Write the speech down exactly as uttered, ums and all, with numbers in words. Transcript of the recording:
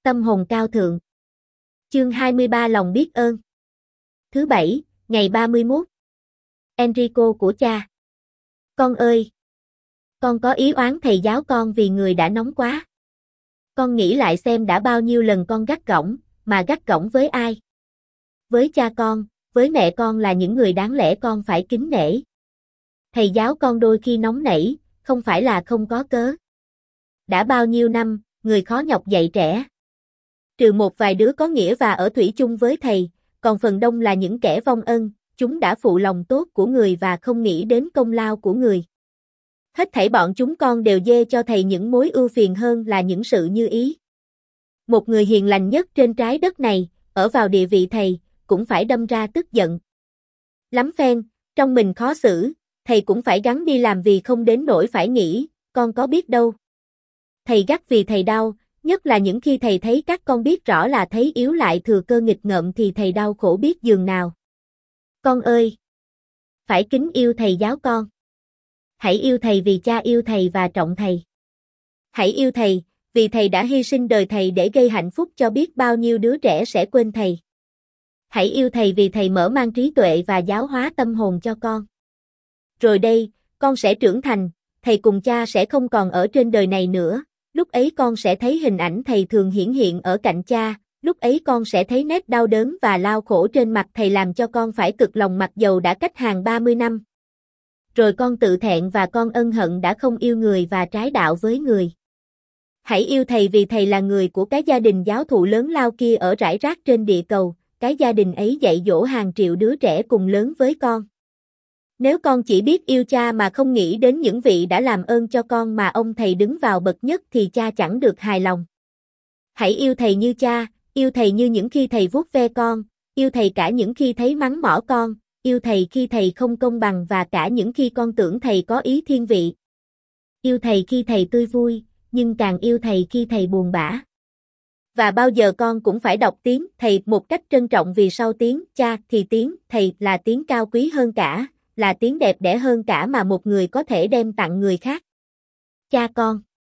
Tâm hồn cao thượng. Chương hai mươi ba Lòng biết ơn. Thứ bảy, ngày ba mươi mốt. Enrico của cha. Con ơi! Con có ý oán thầy giáo con vì người đã nóng quá. Con nghĩ lại xem đã bao nhiêu lần con gắt gỏng, mà gắt gỏng với ai? Với cha con, với mẹ con là những người đáng lẽ con phải kính nể. Thầy giáo con đôi khi nóng nảy, không phải là không có cớ. Đã bao nhiêu năm, người khó nhọc dạy trẻ. Trừ một vài đứa có nghĩa và ở thủy chung với thầy, còn phần đông là những kẻ vong ân, chúng đã phụ lòng tốt của người và không nghĩ đến công lao của người. Hết thảy bọn chúng con đều dê cho thầy những mối ưu phiền hơn là những sự như ý. Một người hiền lành nhất trên trái đất này, ở vào địa vị thầy, cũng phải đâm ra tức giận. Lắm phen, trong mình khó xử, thầy cũng phải gắng đi làm vì không đến nỗi phải nghĩ, con có biết đâu. Thầy gắt vì thầy đau, nhất là những khi thầy thấy các con biết rõ là thấy yếu lại thừa cơ nghịch ngợm thì thầy đau khổ biết giường nào. Con ơi! Phải kính yêu thầy giáo con. Hãy yêu thầy vì cha yêu thầy và trọng thầy. Hãy yêu thầy, vì thầy đã hy sinh đời thầy để gây hạnh phúc cho biết bao nhiêu đứa trẻ sẽ quên thầy. Hãy yêu thầy vì thầy mở mang trí tuệ và giáo hóa tâm hồn cho con. Rồi đây, con sẽ trưởng thành, thầy cùng cha sẽ không còn ở trên đời này nữa, lúc ấy con sẽ thấy hình ảnh thầy thường hiển hiện ở cạnh cha, lúc ấy con sẽ thấy nét đau đớn và lao khổ trên mặt thầy làm cho con phải cực lòng mặc dầu đã cách hàng ba mươi năm. Rồi con tự thẹn và con ân hận đã không yêu người và trái đạo với người. Hãy yêu thầy vì thầy là người của cái gia đình giáo thụ lớn lao kia ở rải rác trên địa cầu, cái gia đình ấy dạy dỗ hàng triệu đứa trẻ cùng lớn với con. Nếu con chỉ biết yêu cha mà không nghĩ đến những vị đã làm ơn cho con mà ông thầy đứng vào bậc nhất thì cha chẳng được hài lòng. Hãy yêu thầy như cha, yêu thầy như những khi thầy vuốt ve con, yêu thầy cả những khi thấy mắng mỏ con, yêu thầy khi thầy không công bằng và cả những khi con tưởng thầy có ý thiên vị. Yêu thầy khi thầy tươi vui, nhưng càng yêu thầy khi thầy buồn bã. Và bao giờ con cũng phải đọc tiếng thầy một cách trân trọng vì sau tiếng cha thì tiếng thầy là tiếng cao quý hơn cả, là tiếng đẹp đẽ hơn cả mà một người có thể đem tặng người khác. Cha con.